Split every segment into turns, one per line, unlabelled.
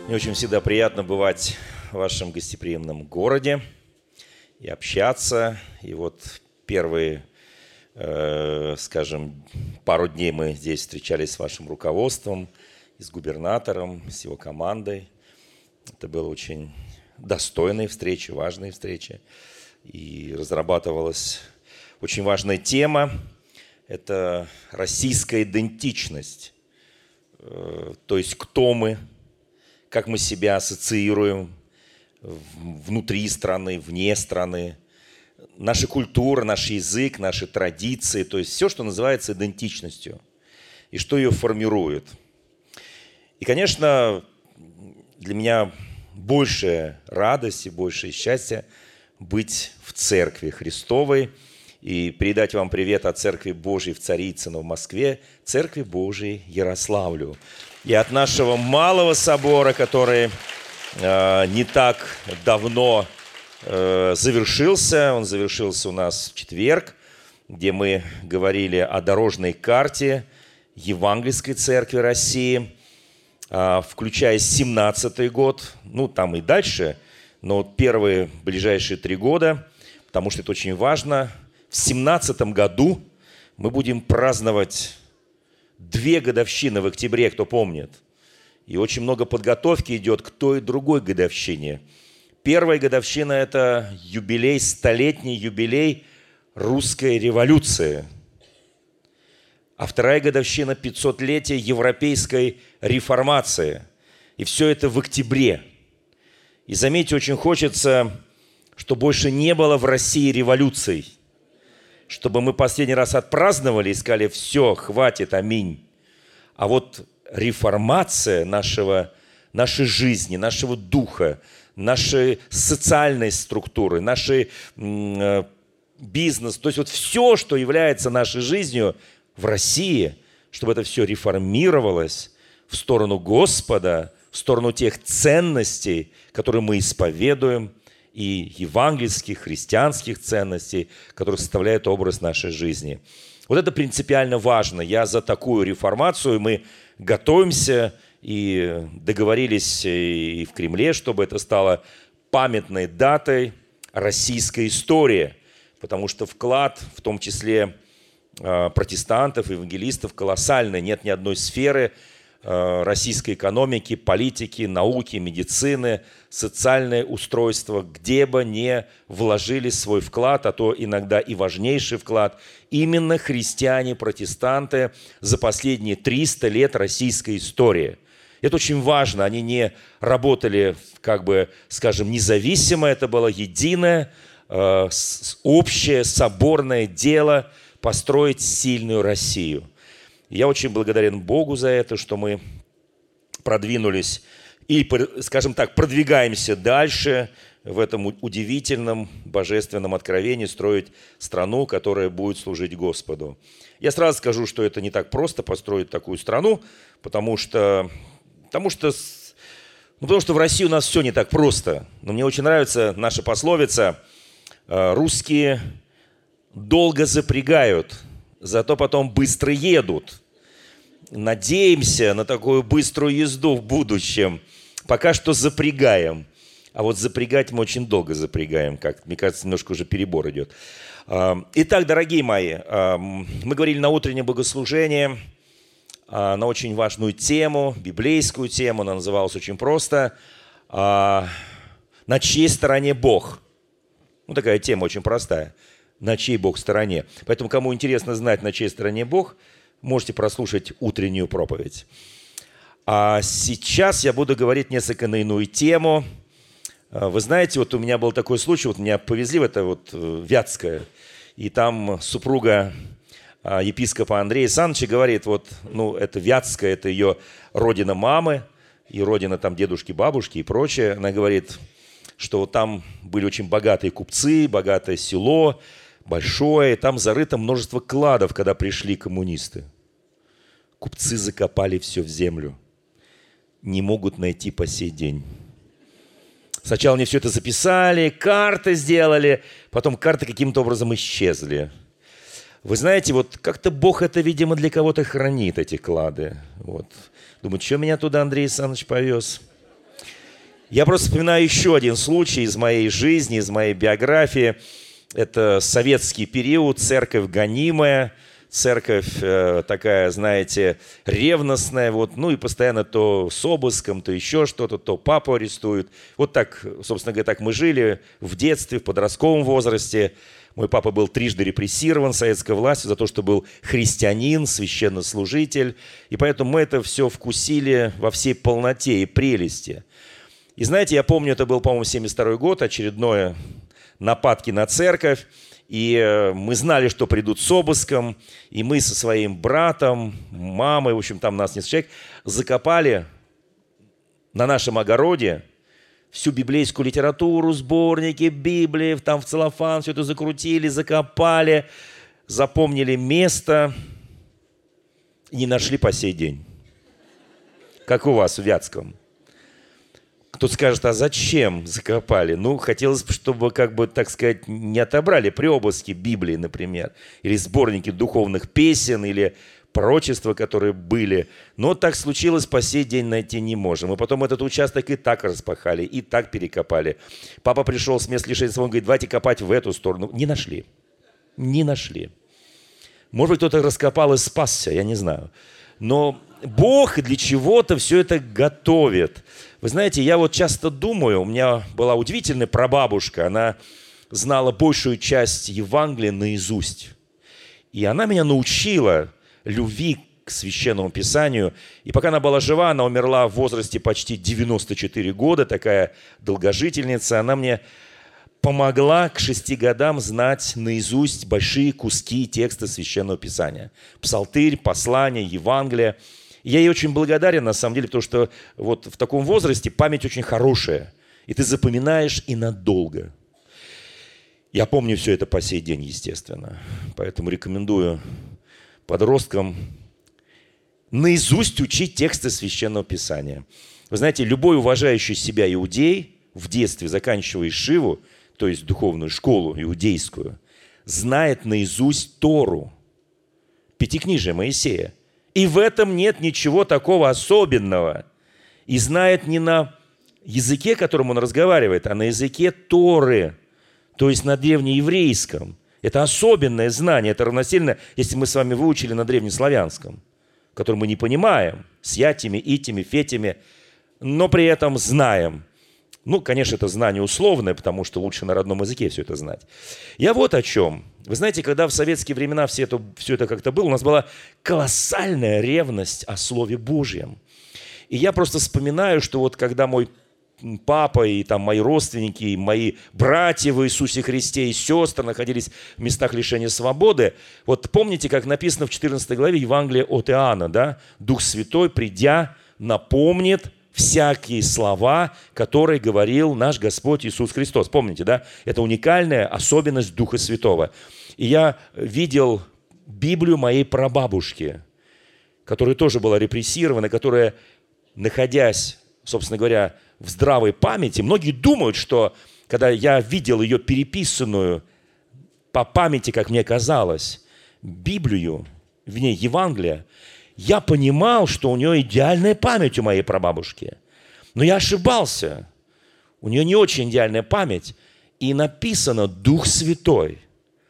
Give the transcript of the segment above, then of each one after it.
Мне очень всегда приятно бывать в вашем гостеприимном городе и общаться. И вот первые, скажем, пару дней мы здесь встречались с вашим руководством, и с губернатором, с его командой. Это было очень достойные встречи, важные встречи. И разрабатывалась очень важная тема. Это российская идентичность. То есть кто мы, как мы себя ассоциируем внутри страны, вне страны. Наша культура, наш язык, наши традиции. То есть все, что называется идентичностью. И что ее формирует. И, конечно, для меня большая радость и большее счастье быть в Церкви Христовой и передать вам привет от Церкви Божией в Царицыно в Москве, Церкви Божией Ярославлю. И от нашего малого собора, который не так давно завершился. Он завершился у нас в четверг, где мы говорили о дорожной карте Евангельской Церкви России, включая 17-й год, ну там и дальше, но вот первые ближайшие 3 года, потому что это очень важно. В 17-м году мы будем праздновать 2 годовщины в октябре, кто помнит. И очень много подготовки идет к той и другой годовщине. Первая годовщина – это юбилей, 100-летний юбилей русской революции. А вторая годовщина – 500-летие европейской реформации. И все это в октябре. И заметьте, очень хочется, чтобы больше не было в России революций. Чтобы мы последний раз отпраздновали и сказали: все, хватит, аминь. А вот реформация нашей жизни, нашего духа, нашей социальной структуры, нашей бизнес, то есть вот все, что является нашей жизнью в России, чтобы это все реформировалось в сторону Господа, в сторону тех ценностей, которые мы исповедуем, и евангельских, христианских ценностей, которые составляют образ нашей жизни. Вот это принципиально важно. Я за такую реформацию. Мы готовимся и договорились и в Кремле, чтобы это стало памятной датой российской истории, потому что вклад, в том числе протестантов, евангелистов, колоссальный. Нет ни одной сферы российской экономики, политики, науки, медицины, социальное устройство, где бы не вложили свой вклад, а то иногда и важнейший вклад, именно христиане-протестанты за последние 300 лет российской истории. Это очень важно. Они не работали, как бы, скажем, независимо, это было единое, общее, соборное дело построить сильную Россию. Я очень благодарен Богу за это, что мы продвинулись и, скажем так, продвигаемся дальше в этом удивительном божественном откровении строить страну, которая будет служить Господу. Я сразу скажу, что это не так просто построить такую страну, потому что в России у нас все не так просто. Но мне очень нравится наша пословица: русские долго запрягают, зато потом быстро едут. Надеемся на такую быструю езду в будущем. Пока что запрягаем. А вот запрягать мы очень долго запрягаем. Как, мне кажется, немножко уже перебор идет. Итак, дорогие мои, мы говорили на утреннем богослужении на очень важную тему, библейскую тему. Она называлась очень просто: «На чьей стороне Бог?» Ну, такая тема очень простая. На чьей Бог стороне. Поэтому, кому интересно знать, на чьей стороне Бог, можете прослушать утреннюю проповедь. А сейчас я буду говорить несколько на иную тему. Вы знаете, вот у меня был такой случай, вот меня повезли в это вот Вятское, и там супруга епископа Андрея Саныча говорит, вот, ну, это Вятское, это ее родина мамы, и родина там дедушки, бабушки и прочее. Она говорит, что вот там были очень богатые купцы, богатое село, большое, там зарыто множество кладов, когда пришли коммунисты. Купцы закопали все в землю. Не могут найти по сей день. Сначала они все это записали, карты сделали, потом карты каким-то образом исчезли. Вы знаете, вот как-то Бог это, видимо, для кого-то хранит, эти клады. Вот. Думаю, что меня туда Андрей Александрович повез? Я просто вспоминаю еще один случай из моей жизни, из моей биографии. Это советский период, церковь гонимая, церковь такая, знаете, ревностная, вот, ну и постоянно то с обыском, то еще что-то, то папу арестуют. Вот так, собственно говоря, так мы жили в детстве, в подростковом возрасте. Мой папа был трижды репрессирован советской властью за то, что был христианин, священнослужитель. И поэтому мы это все вкусили во всей полноте и прелести. И знаете, я помню, это был, по-моему, 72-й год, очередное нападки на церковь. И мы знали, что придут с обыском. И мы со своим братом, мамой, в общем, там нас несколько человек, закопали на нашем огороде всю библейскую литературу, сборники Библии, там в целлофан все это закрутили, закопали, запомнили место и не нашли по сей день. Как у вас в Вятском. Кто-то скажет, а зачем закопали? Ну, хотелось бы, чтобы, как бы, так сказать, не отобрали при обыске Библии, например, или сборники духовных песен, или пророчества, которые были. Но так случилось, по сей день найти не можем. И потом этот участок и так распахали, и так перекопали. Папа пришел с места лишения свободы, он говорит, давайте копать в эту сторону. Не нашли. Не нашли. Может быть, кто-то раскопал и спасся, я не знаю. Но Бог для чего-то все это готовит. Вы знаете, я вот часто думаю, у меня была удивительная прабабушка, она знала большую часть Евангелия наизусть. И она меня научила любви к Священному Писанию. И пока она была жива, она умерла в возрасте почти 94 года, такая долгожительница. Она мне помогла к 6 годам знать наизусть большие куски текста Священного Писания. Псалтырь, послания, Евангелие. И я ей очень благодарен, на самом деле, потому что вот в таком возрасте память очень хорошая. И ты запоминаешь и надолго. Я помню все это по сей день, естественно. Поэтому рекомендую подросткам наизусть учить тексты Священного Писания. Вы знаете, любой уважающий себя иудей, в детстве заканчивая Ишиву, то есть духовную школу иудейскую, знает наизусть Тору, Пятикнижие Моисея. И в этом нет ничего такого особенного. И знает не на языке, которым он разговаривает, а на языке Торы, то есть на древнееврейском. Это особенное знание, это равносильно, если мы с вами выучили на древнеславянском, который мы не понимаем, с ятями, итями, фетями, но при этом знаем. Ну, конечно, это знание условное, потому что лучше на родном языке все это знать. Я вот о чем. Вы знаете, когда в советские времена все это как-то было, у нас была колоссальная ревность о Слове Божьем. И я просто вспоминаю, что вот когда мой папа и там мои родственники, и мои братья в Иисусе Христе и сестры находились в местах лишения свободы. Вот помните, как написано в 14 главе Евангелия от Иоанна, да? Дух Святой, придя, напомнит всякие слова, которые говорил наш Господь Иисус Христос. Помните, да? Это уникальная особенность Духа Святого. И я видел Библию моей прабабушки, которая тоже была репрессирована, которая, находясь, собственно говоря, в здравой памяти, многие думают, что когда я видел ее переписанную по памяти, как мне казалось, Библию, в ней Евангелие, я понимал, что у нее идеальная память у моей прабабушки. Но я ошибался. У нее не очень идеальная память. И написано «Дух Святой».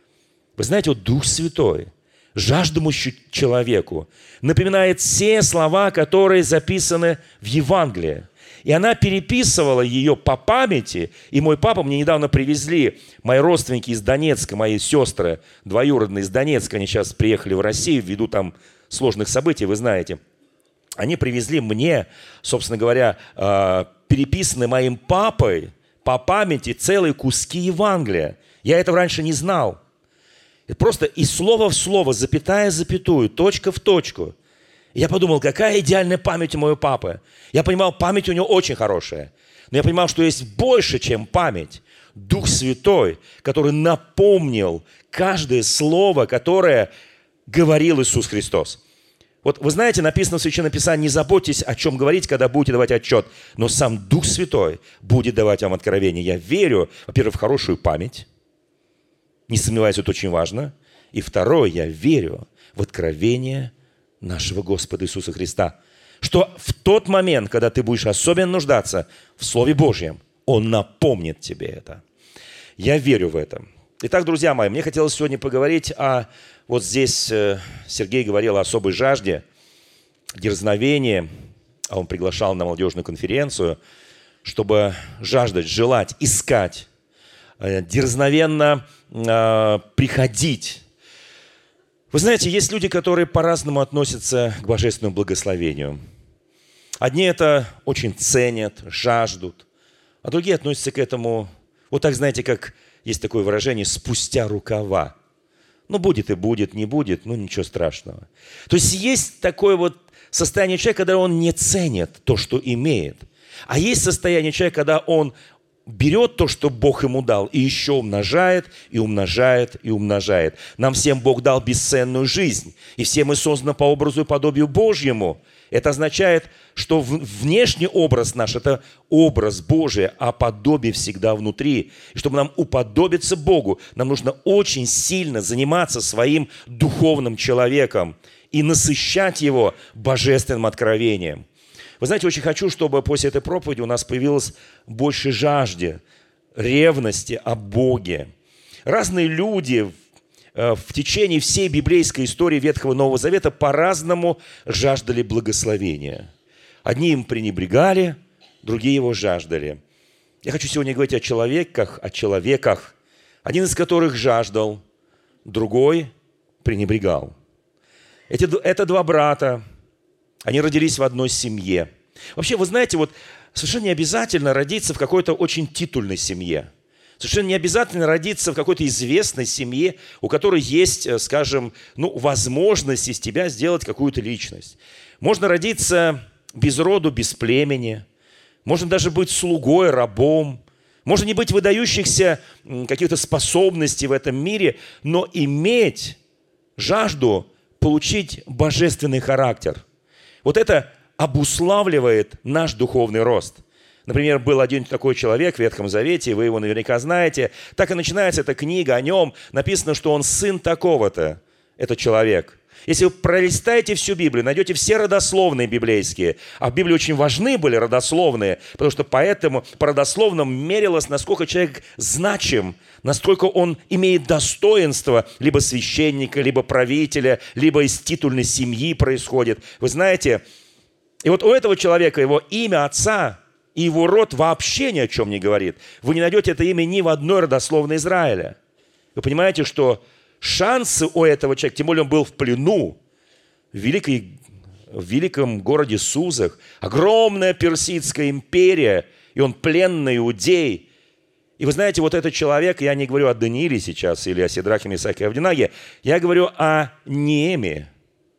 Вы знаете, вот Дух Святой жаждущему человеку напоминает все слова, которые записаны в Евангелии. И она переписывала ее по памяти. И мой папа, мне недавно привезли мои родственники из Донецка, мои сестры двоюродные из Донецка, они сейчас приехали в Россию ввиду там сложных событий, вы знаете. Они привезли мне, собственно говоря, переписанные моим папой по памяти целые куски Евангелия. Я этого раньше не знал. Это просто из слова в слово, запятая в запятую, точка в точку. Я подумал, какая идеальная память у моего папы. Я понимал, память у него очень хорошая. Но я понимал, что есть больше, чем память. Дух Святой, который напомнил каждое слово, которое говорил Иисус Христос. Вот вы знаете, написано в Священном Писании, не заботьтесь, о чем говорить, когда будете давать отчет. Но сам Дух Святой будет давать вам откровение. Я верю, во-первых, в хорошую память. Не сомневаюсь, это очень важно. И второе, я верю в откровение нашего Господа Иисуса Христа, что в тот момент, когда ты будешь особенно нуждаться в Слове Божьем, Он напомнит тебе это. Я верю в это. Итак, друзья мои, мне хотелось сегодня поговорить вот здесь Сергей говорил о особой жажде, дерзновении, а он приглашал на молодежную конференцию, чтобы жаждать, желать, искать, дерзновенно приходить. Вы знаете, есть люди, которые по-разному относятся к божественному благословению. Одни это очень ценят, жаждут, а другие относятся к этому, вот так, знаете, как есть такое выражение, спустя рукава. Ну, будет и будет, не будет, ну, ничего страшного. То есть есть такое вот состояние человека, когда он не ценит то, что имеет. А есть состояние человека, когда он берет то, что Бог ему дал, и еще умножает, и умножает, и умножает. Нам всем Бог дал бесценную жизнь, и все мы созданы по образу и подобию Божьему. Это означает, что внешний образ наш – это образ Божий, а подобие всегда внутри. И чтобы нам уподобиться Богу, нам нужно очень сильно заниматься своим духовным человеком и насыщать его божественным откровением. Вы знаете, очень хочу, чтобы после этой проповеди у нас появилось больше жажды, ревности о Боге. Разные люди в течение всей библейской истории Ветхого и Нового Завета по-разному жаждали благословения. Одни им пренебрегали, другие его жаждали. Я хочу сегодня говорить о человеках, один из которых жаждал, другой пренебрегал. Это два брата. Они родились в одной семье. Вообще, вы знаете, вот совершенно не обязательно родиться в какой-то очень титульной семье. Совершенно не обязательно родиться в какой-то известной семье, у которой есть, скажем, возможность из тебя сделать какую-то личность. Можно родиться без роду, без племени. Можно даже быть слугой, рабом. Можно не быть выдающихся каких-то способностей в этом мире, но иметь жажду получить божественный характер. Вот это обуславливает наш духовный рост. Например, был один такой человек в Ветхом Завете, вы его наверняка знаете. Так и начинается эта книга о нем. Написано, что он сын такого-то, этот человек. Если вы пролистаете всю Библию, найдете все родословные библейские. А в Библии очень важны были родословные, потому что поэтому по родословным мерилось, насколько человек значим, насколько он имеет достоинство либо священника, либо правителя, либо из титульной семьи происходит. Вы знаете, и вот у этого человека его имя отца и его род вообще ни о чем не говорит. Вы не найдете это имя ни в одной родословной Израиля. Вы понимаете, что шансы у этого человека, тем более он был в плену в великом городе Сузах, огромная персидская империя, и он пленный иудей. И вы знаете, вот этот человек, я не говорю о Данииле сейчас или о Сидрахе, Месаке и Авденаге, я говорю о Неемии.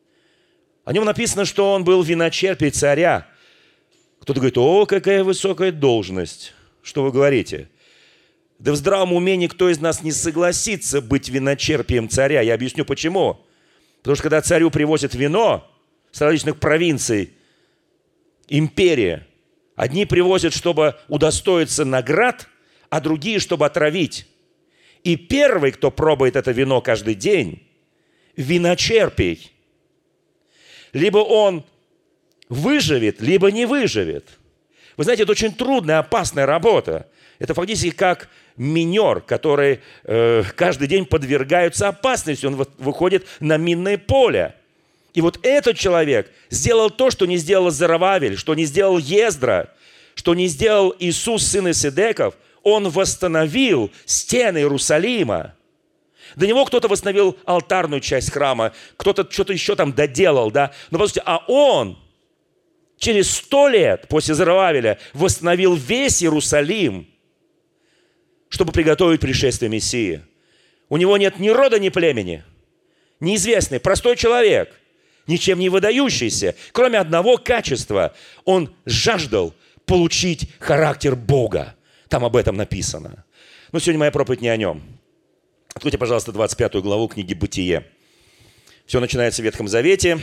О нем написано, что он был виночерпий царя. Кто-то говорит: о, какая высокая должность. Что вы говорите? Да в здравом уме никто из нас не согласится быть виночерпием царя. Я объясню почему. Потому что когда царю привозят вино с различных провинций, империи, одни привозят, чтобы удостоиться наград, а другие, чтобы отравить. И первый, кто пробует это вино каждый день, виночерпий. Либо он выживет, либо не выживет. Вы знаете, это очень трудная, опасная работа. Это фактически как минер, который каждый день подвергаются опасности. Он выходит на минное поле. И вот этот человек сделал то, что не сделал Зоровавель, что не сделал Ездра, что не сделал Иисус, сын Исидеков. Он восстановил стены Иерусалима. До него кто-то восстановил алтарную часть храма, кто-то что-то еще там доделал, да. Но послушайте, а он через 100 лет после Зоровавеля восстановил весь Иерусалим, чтобы приготовить пришествие Мессии. У него нет ни рода, ни племени. Неизвестный, простой человек, ничем не выдающийся, кроме одного качества. Он жаждал получить характер Бога. Там об этом написано. Но сегодня моя проповедь не о нем. Откройте, пожалуйста, 25 главу книги «Бытие». Все начинается в Ветхом Завете.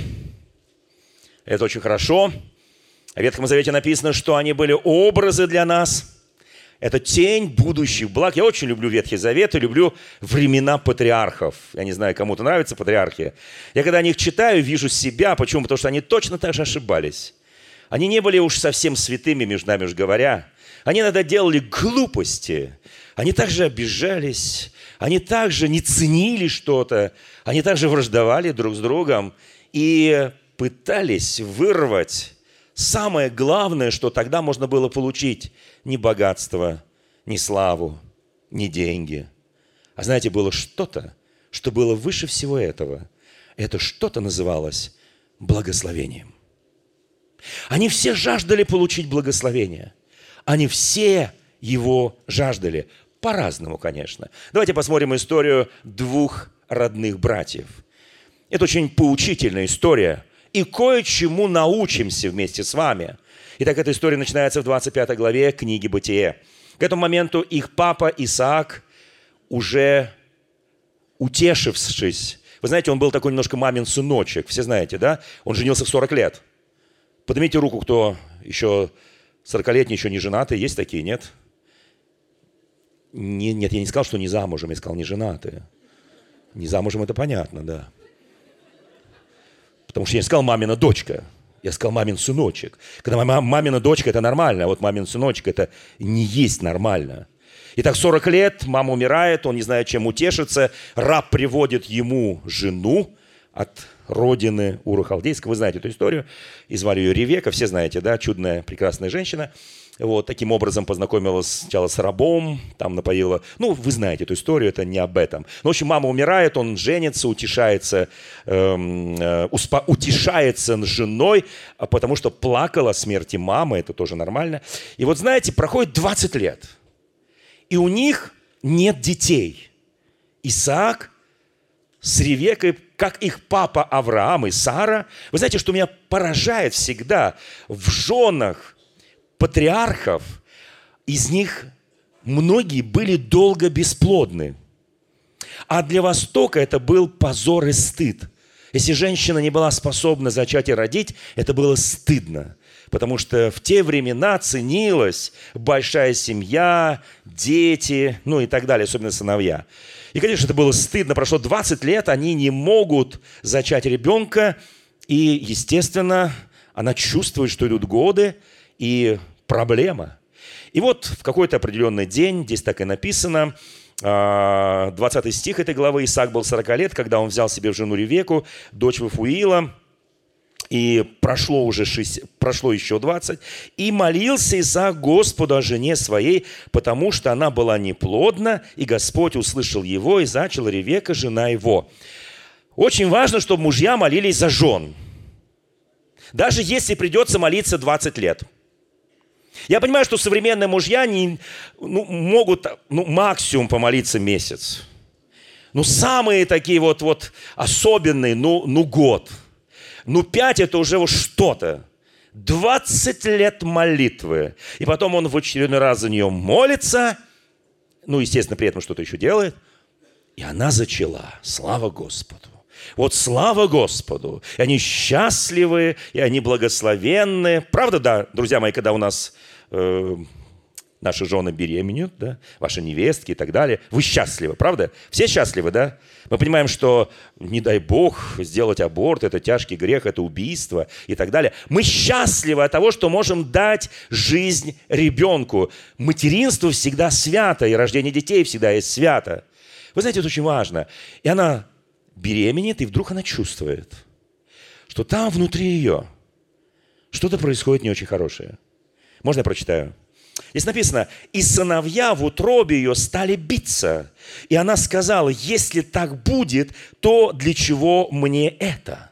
Это очень хорошо. В Ветхом Завете написано, что они были образы для нас. Это тень будущих благ. Я очень люблю Ветхий Завет и люблю времена патриархов. Я не знаю, кому-то нравятся патриархи. Я когда о них читаю, вижу себя. Почему? Потому что они точно так же ошибались. Они не были уж совсем святыми, между нами уж говоря. Они иногда делали глупости. Они также обижались. Они также не ценили что-то. Они также враждовали друг с другом. И пытались вырвать самое главное, что тогда можно было получить. Не богатство, не славу, не деньги. А знаете, было что-то, что было выше всего этого. Это что-то называлось благословением. Они все жаждали получить благословение. Они все его жаждали. По-разному, конечно. Давайте посмотрим историю двух родных братьев. Это очень поучительная история. И кое-чему научимся вместе с вами. Итак, эта история начинается в 25 главе книги «Бытие». К этому моменту их папа Исаак, уже утешившись, вы знаете, он был такой немножко мамин сыночек, все знаете, да? Он женился в 40 лет. Поднимите руку, кто еще 40-летний, еще не женатый. Есть такие, нет? Нет, я не сказал, что не замужем, я сказал не женатые. Не замужем, это понятно, да. Потому что я не сказал мамина дочка, я сказал мамин сыночек. Когда мамина дочка, это нормально, а вот мамин сыночек, это не есть нормально. Итак, 40 лет, мама умирает, он не знает, чем утешиться. Раб приводит ему жену от родины Ура Халдейского. Вы знаете эту историю. И звали ее Ревека, все знаете, да, чудная, прекрасная женщина. Вот, таким образом познакомилась сначала с рабом, там напоила. Ну, вы знаете эту историю, это не об этом. Ну, в общем, мама умирает, он женится, утешается с женой, потому что плакала о смерти мамы, это тоже нормально. И вот, знаете, проходит 20 лет, и у них нет детей. Исаак с Ревекой, как их папа Авраам и Сара. Вы знаете, что меня поражает всегда в женах патриархов, из них многие были долго бесплодны. А для Востока это был позор и стыд. Если женщина не была способна зачать и родить, это было стыдно. Потому что в те времена ценилась большая семья, дети, ну и так далее, особенно сыновья. И, конечно, это было стыдно. Прошло 20 лет, они не могут зачать ребенка. И, естественно, она чувствует, что идут годы, и проблема. И вот в какой-то определенный день, здесь так и написано, 20 стих этой главы, Исаак был 40 лет, когда он взял себе в жену Ревеку, дочь Вафуила, и прошло еще 20, и молился Исаак Господу о жене своей, потому что она была неплодна, и Господь услышал его, и зачала Ревека, жена его. Очень важно, чтобы мужья молились за жен, даже если придется молиться 20 лет. Я понимаю, что современные мужья могут максимум помолиться месяц. Самые такие вот особенные, год. 5 это уже что-то. 20 лет молитвы. И потом он в очередной раз за нее молится. Естественно, при этом что-то еще делает. И она зачала. Слава Господу. Вот слава Господу. И они счастливы, и они благословенны. Правда, да, друзья мои, когда у нас наши жены беременеют, да, ваши невестки и так далее, вы счастливы, правда? Все счастливы, да? Мы понимаем, что, не дай Бог, сделать аборт – это тяжкий грех, это убийство и так далее. Мы счастливы от того, что можем дать жизнь ребенку. Материнство всегда свято, и рождение детей всегда есть свято. Вы знаете, это очень важно. И она беременеет, и вдруг она чувствует, что там внутри ее что-то происходит не очень хорошее. Можно я прочитаю? Здесь написано: «И сыновья в утробе ее стали биться. И она сказала: если так будет, то для чего мне это?»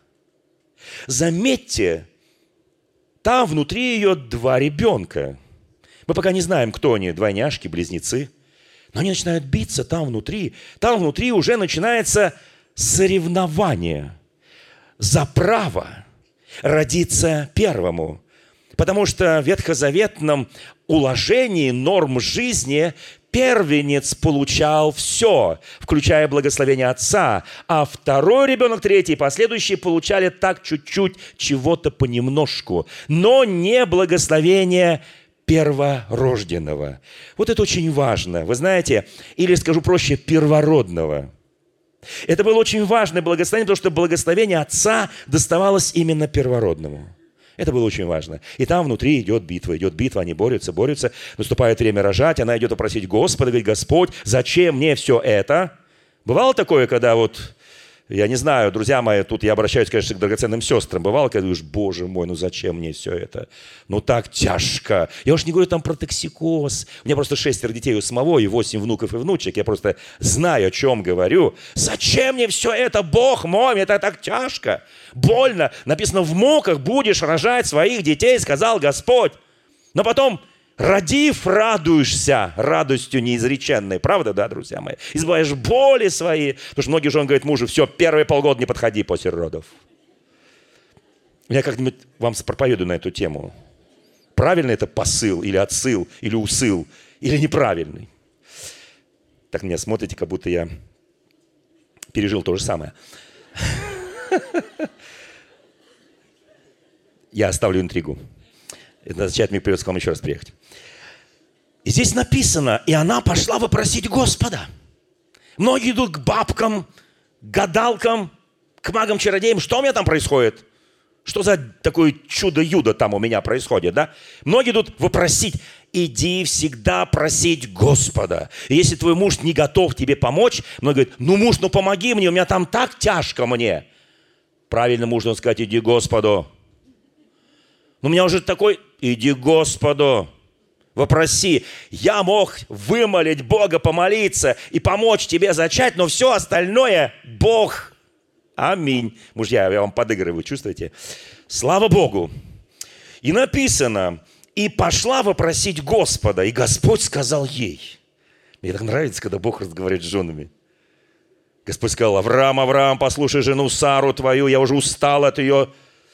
Заметьте, там внутри ее 2 ребенка. Мы пока не знаем, кто они, двойняшки, близнецы. Но они начинают биться там внутри. Там внутри уже начинается соревнование за право родиться первому. Потому что в ветхозаветном уложении норм жизни первенец получал все, включая благословение отца, а второй ребенок, третий и последующие получали так чуть-чуть, чего-то понемножку, но не благословение перворожденного. Вот это очень важно, вы знаете, или, скажу проще, первородного. Это было очень важное благословение, потому что благословение отца доставалось именно первородному. Это было очень важно. И там внутри идет битва, они борются. Наступает время рожать, она идет попросить Господа, говорит: Господь, зачем мне все это? Бывало такое, когда вот, я не знаю, друзья мои, тут я обращаюсь, конечно, к драгоценным сестрам. Бывало, когда думаешь: Боже мой, ну зачем мне все это? Ну так тяжко. Я уж не говорю там про токсикоз. У меня просто 6 детей у самого и 8 внуков и внучек. Я просто знаю, о чем говорю. Зачем мне все это, Бог мой? Мне это так тяжко, больно. Написано: в муках будешь рожать своих детей, сказал Господь. Но потом, родив, радуешься радостью неизреченной. Правда, да, друзья мои? Избавишь боли свои. Потому что многие жены говорят мужу: все, первые полгода не подходи после родов. Я как-нибудь вам проповедую на эту тему. Правильный это посыл, или отсыл, или усыл, или неправильный? Так меня смотрите, как будто я пережил то же самое. Я оставлю интригу. Это означает, мне придется к вам еще раз приехать. И здесь написано: и она пошла вопросить Господа. Многие идут к бабкам, к гадалкам, к магам-чародеям. Что у меня там происходит? Что за такое чудо-юдо там у меня происходит, да? Многие идут вопросить. Иди всегда просить Господа. И если твой муж не готов тебе помочь, многие говорят: ну, муж, ну помоги мне, у меня там так тяжко мне. Правильно муж должен сказать: иди к Господу. У меня уже такой: иди к Господу, вопроси. Я мог вымолить Бога, помолиться и помочь тебе зачать, но все остальное Бог. Аминь. Мужья, я вам подыгрываю, чувствуете? Слава Богу. И написано: и пошла вопросить Господа, и Господь сказал ей. Мне так нравится, когда Бог разговаривает с женами. Господь сказал: Авраам, Авраам, послушай жену Сару твою, я уже устал от ее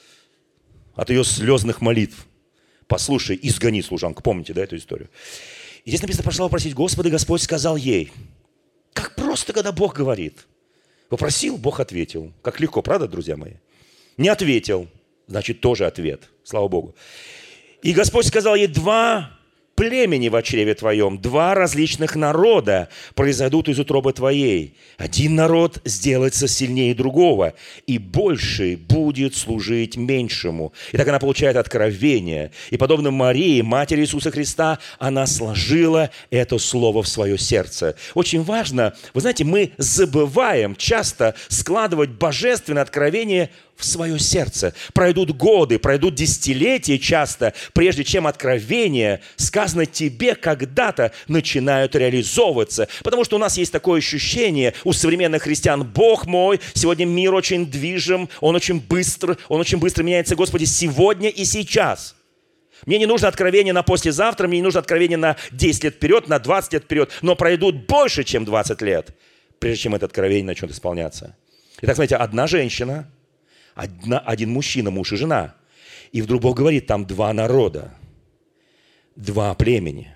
слезных молитв. Послушай, изгони служанку. Помните, да, эту историю? И здесь написано: пошла вопросить Господа, и Господь сказал ей. Как просто, когда Бог говорит. Попросил, Бог ответил. Как легко, правда, друзья мои? Не ответил, значит, тоже ответ. Слава Богу. И Господь сказал ей: 2 племени в чреве твоем, 2 различных народа произойдут из утробы твоей. Один народ сделается сильнее другого, и больший будет служить меньшему. И так она получает откровение. И подобно Марии, матери Иисуса Христа, она сложила это слово в свое сердце. Очень важно, вы знаете, мы забываем часто складывать божественное откровение в свое сердце. Пройдут годы, пройдут десятилетия часто, прежде чем откровение, сказано тебе, когда-то начинают реализовываться. Потому что у нас есть такое ощущение у современных христиан: Бог мой, сегодня мир очень движим, он очень быстро меняется, Господи, сегодня и сейчас. Мне не нужно откровение на послезавтра, мне не нужно откровение на 10 лет вперед, на 20 лет вперед, но пройдут больше, чем 20 лет, прежде чем это откровение начнет исполняться. Итак, смотрите, одна женщина, один мужчина, муж и жена. И вдруг Бог говорит: там 2 народа, 2 племени.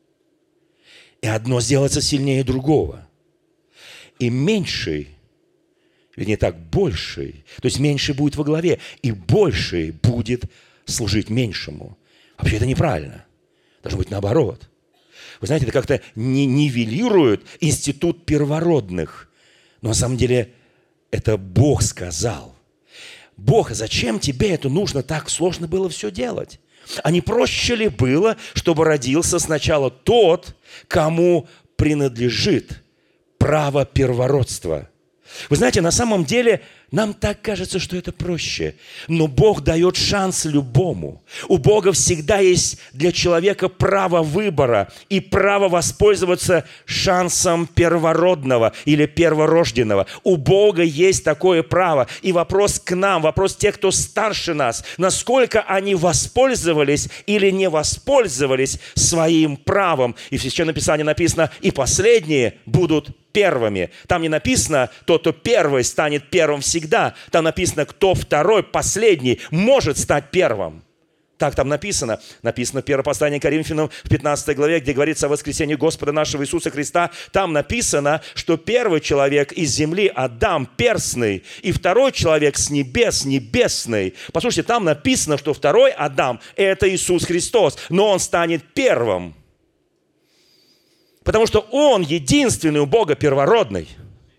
И одно сделается сильнее другого. И меньший, вернее так, больший, то есть меньший будет во главе, и больший будет служить меньшему. Вообще это неправильно. Должно быть наоборот. Вы знаете, это как-то нивелирует институт первородных. Но на самом деле это Бог сказал. Бог, зачем тебе это нужно так сложно было все делать? А не проще ли было, чтобы родился сначала тот, кому принадлежит право первородства? Вы знаете, на самом деле нам так кажется, что это проще. Но Бог дает шанс любому. У Бога всегда есть для человека право выбора и право воспользоваться шансом первородного или перворожденного. У Бога есть такое право. И вопрос к нам, вопрос тех, кто старше нас, насколько они воспользовались или не воспользовались своим правом. И в Священном Писании написано: и последние будут первыми. Там не написано: тот, кто первый, станет первым всегда. Там написано: кто второй, последний, может стать первым. Так там написано. Написано в 1 послании к Коринфянам в 15 главе, где говорится о воскресении Господа нашего Иисуса Христа. Там написано, что первый человек из земли Адам перстный, и второй человек с небес небесный. Послушайте, там написано, что второй Адам – это Иисус Христос, но он станет первым. Потому что он единственный у Бога первородный.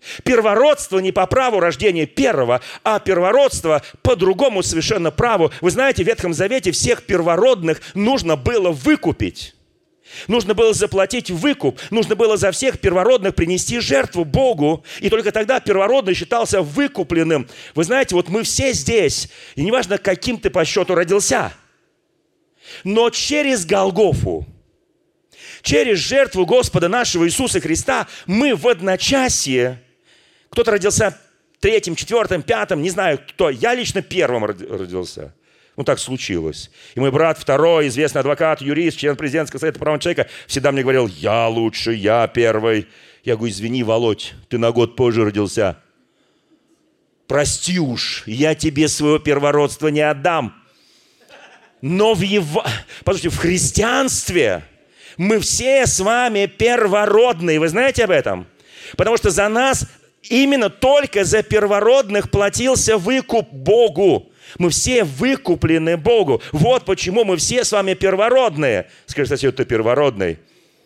Первородство не по праву рождения первого, а первородство по другому совершенно праву. Вы знаете, в Ветхом Завете всех первородных нужно было выкупить. Нужно было заплатить выкуп. Нужно было за всех первородных принести жертву Богу. И только тогда первородный считался выкупленным. Вы знаете, вот мы все здесь. И неважно, каким ты по счету родился. Но через Голгофу, через жертву Господа нашего Иисуса Христа, мы в одночасье, кто-то родился третьим, четвертым, пятым, не знаю кто, я лично первым родился. Ну, так случилось. И мой брат второй, известный адвокат, юрист, член президентского совета по правам человека, всегда мне говорил: я лучше, я первый. Я говорю: извини, Володь, ты на год позже родился. Прости уж, я тебе своего первородства не отдам. Но в христианстве мы все с вами первородные. Вы знаете об этом? Потому что за нас, именно только за первородных платился выкуп Богу. Мы все выкуплены Богу. Вот почему мы все с вами первородные. Скажи соседу: ты первородный.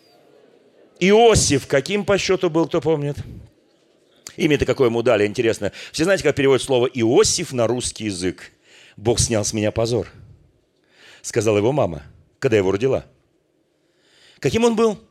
Иосиф каким по счету был, кто помнит? Имя-то какое ему дали, интересно. Все знаете, как переводят слово Иосиф на русский язык? Бог снял с меня позор. Сказала его мама, когда его родила. Каким он был?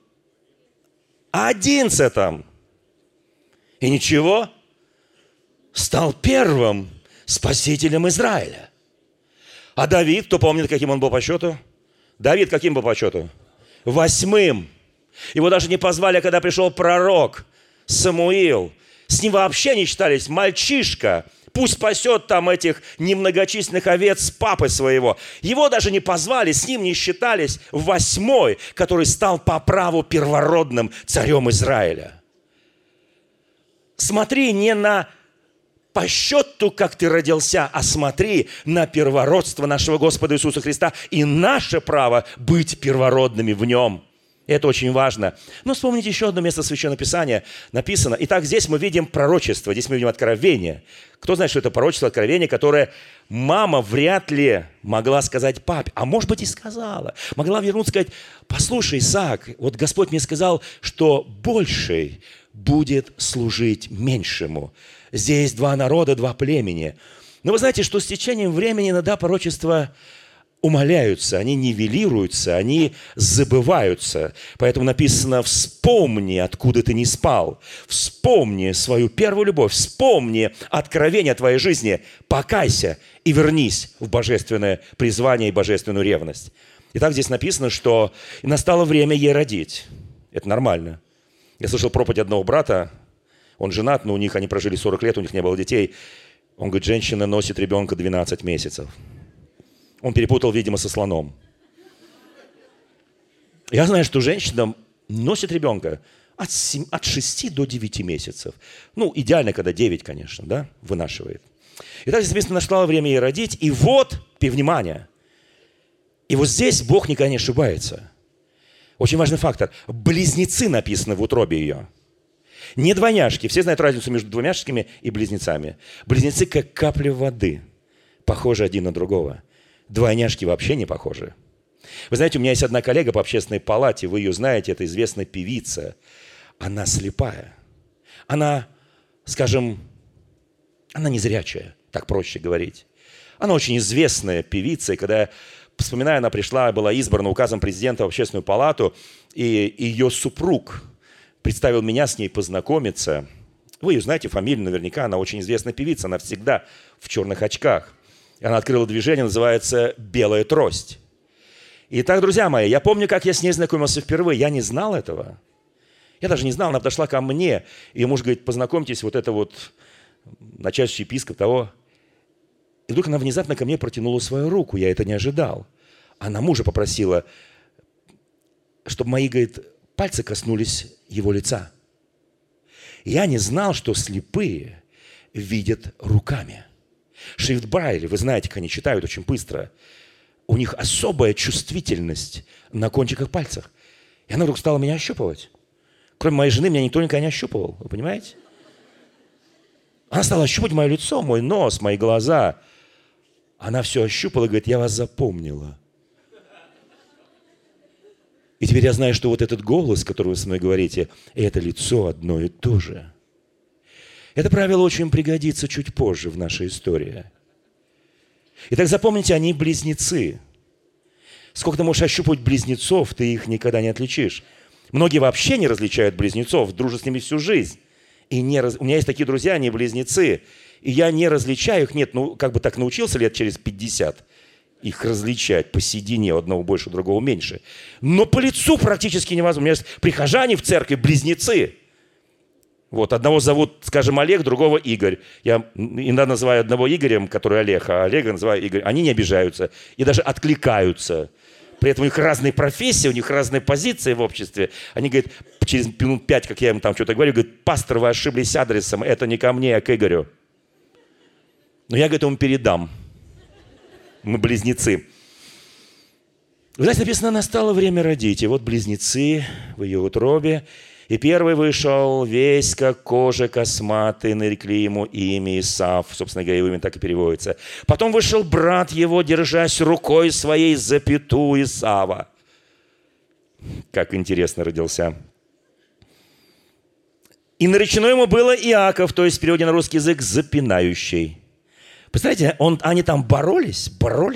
11-м. И ничего, стал первым спасителем Израиля. А Давид, кто помнит, каким он был по счету? Давид каким был по счету? 8-м. Его даже не позвали, когда пришел пророк Самуил. С ним вообще не считались. Мальчишка. Пусть пасет там этих немногочисленных овец папы своего. Его даже не позвали, с ним не считались. 8-й, который стал по праву первородным царем Израиля. Смотри не на по счету, как ты родился, а смотри на первородство нашего Господа Иисуса Христа и наше право быть первородными в Нем. Это очень важно. Но вспомните еще одно место Священного Писания. Написано. Итак, здесь мы видим пророчество. Здесь мы видим откровение. Кто знает, что это пророчество, откровение, которое мама вряд ли могла сказать папе. А может быть и сказала. Могла вернуться и сказать: послушай, Исаак, вот Господь мне сказал, что больший будет служить меньшему. Здесь 2 народа, 2 племени. Но вы знаете, что с течением времени иногда пророчества умаляются, они нивелируются, они забываются. Поэтому написано: вспомни, откуда ты не спал. Вспомни свою первую любовь. Вспомни откровение твоей жизни. Покайся и вернись в божественное призвание и божественную ревность. Итак, здесь написано, что настало время ей родить. Это нормально. Я слышал проповедь одного брата. Он женат, но они прожили 40 лет, у них не было детей. Он говорит: женщина носит ребенка 12 месяцев. Он перепутал, видимо, со слоном. Я знаю, что женщина носит ребенка от 6 до 9 месяцев. Ну, идеально, когда 9, конечно, да, вынашивает. И так, соответственно, настало время ей родить. И вот, внимание, и вот здесь Бог никогда не ошибается. Очень важный фактор. Близнецы написаны в утробе ее. Не двойняшки. Все знают разницу между двойняшками и близнецами. Близнецы как капли воды. Похожи один на другого. Двойняшки вообще не похожи. Вы знаете, у меня есть одна коллега по общественной палате, вы ее знаете, это известная певица. Она слепая. Она, скажем, она незрячая, так проще говорить. Она очень известная певица, и когда, вспоминаю, она пришла, была избрана указом президента в общественную палату, и ее супруг представил меня с ней познакомиться. Вы ее знаете, фамилию наверняка, она очень известная певица, она всегда в черных очках. Она открыла движение, называется «Белая трость». Итак, друзья мои, я помню, как я с ней знакомился впервые. Я не знал этого. Я даже не знал, она подошла ко мне. И муж говорит: познакомьтесь, вот это вот начальствующий епископ того. И вдруг она внезапно ко мне протянула свою руку. Я это не ожидал. Она мужа попросила, чтобы мои, говорит, пальцы коснулись его лица. Я не знал, что слепые видят руками. Шрифт Брайля, вы знаете, как они читают очень быстро. У них особая чувствительность на кончиках пальцев. И она вдруг стала меня ощупывать. Кроме моей жены, меня никто никогда не ощупывал. Вы понимаете? Она стала ощупывать мое лицо, мой нос, мои глаза. Она все ощупала и говорит: я вас запомнила. И теперь я знаю, что вот этот голос, который вы со мной говорите, и это лицо одно и то же. Это правило очень пригодится чуть позже в нашей истории. Итак, запомните, они близнецы. Сколько ты можешь ощупать близнецов, ты их никогда не отличишь. Многие вообще не различают близнецов, дружат с ними всю жизнь. У меня есть такие друзья, они близнецы. И я не различаю их, нет, ну, как бы так научился лет через 50 их различать по седине, одного больше, другого меньше. Но по лицу практически невозможно. У меня есть прихожане в церкви, близнецы. Вот, одного зовут, скажем, Олег, другого Игорь. Я иногда называю одного Игорем, который Олег, а Олега называю Игорь. Они не обижаются и даже откликаются. При этом у них разные профессии, у них разные позиции в обществе. Они говорят, через минут 5, как я им там что-то говорю, говорят: пастор, вы ошиблись адресом, это не ко мне, а к Игорю. Но я, говорит, ему передам. Мы близнецы. Вы знаете, написано, настало время родить. И вот близнецы в ее утробе. И первый вышел весь, как кожа косматый, нарекли ему имя Исав. Собственно говоря, его имя так и переводится. Потом вышел брат его, держась рукой своей за пяту Исава. Как интересно родился. И наречено ему было Иаков, то есть в переводе на русский язык запинающий. Представляете, они там боролись,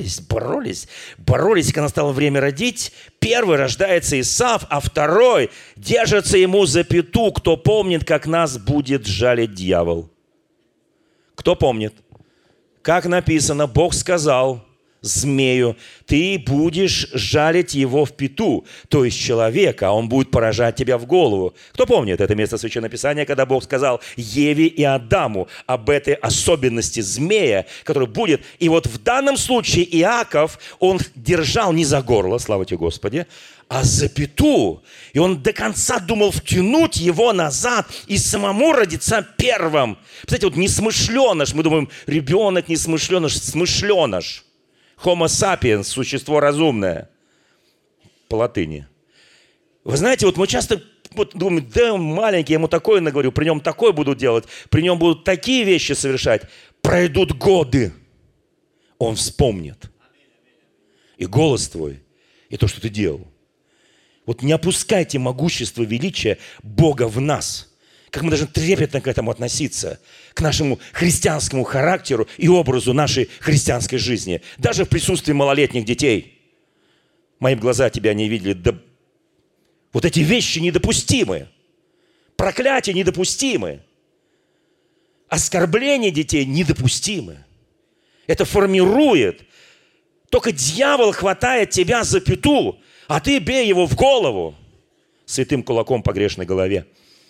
когда настало время родить. Первый рождается Исав, а второй держится ему за пяту. Кто помнит, как нас будет жалить дьявол? Кто помнит? Как написано, Бог сказал змею: ты будешь жалить его в пяту, то есть человека, а он будет поражать тебя в голову. Кто помнит это место Священного Писания, когда Бог сказал Еве и Адаму об этой особенности змея, который будет? И вот в данном случае Иаков, он держал не за горло, слава тебе Господи, а за пяту. И он до конца думал втянуть его назад и самому родиться первым. Представляете, вот несмышленыш, мы думаем, ребенок несмышленыш, смышленыш. Homo sapiens, существо разумное, по латыни. Вы знаете, вот мы часто думаем, да он маленький, я ему такое наговорю, при нем такое будут делать, при нем будут такие вещи совершать. Пройдут годы, он вспомнит. И голос твой, и то, что ты делал. Вот не опускайте могущество, величие Бога в нас. Как мы должны трепетно к этому относиться, к нашему христианскому характеру и образу нашей христианской жизни. Даже в присутствии малолетних детей. Мои глаза тебя не видели. Да... Вот эти вещи недопустимы. Проклятия недопустимы. Оскорбления детей недопустимы. Это формирует. Только дьявол хватает тебя за пяту, а ты бей его в голову святым кулаком по грешной голове.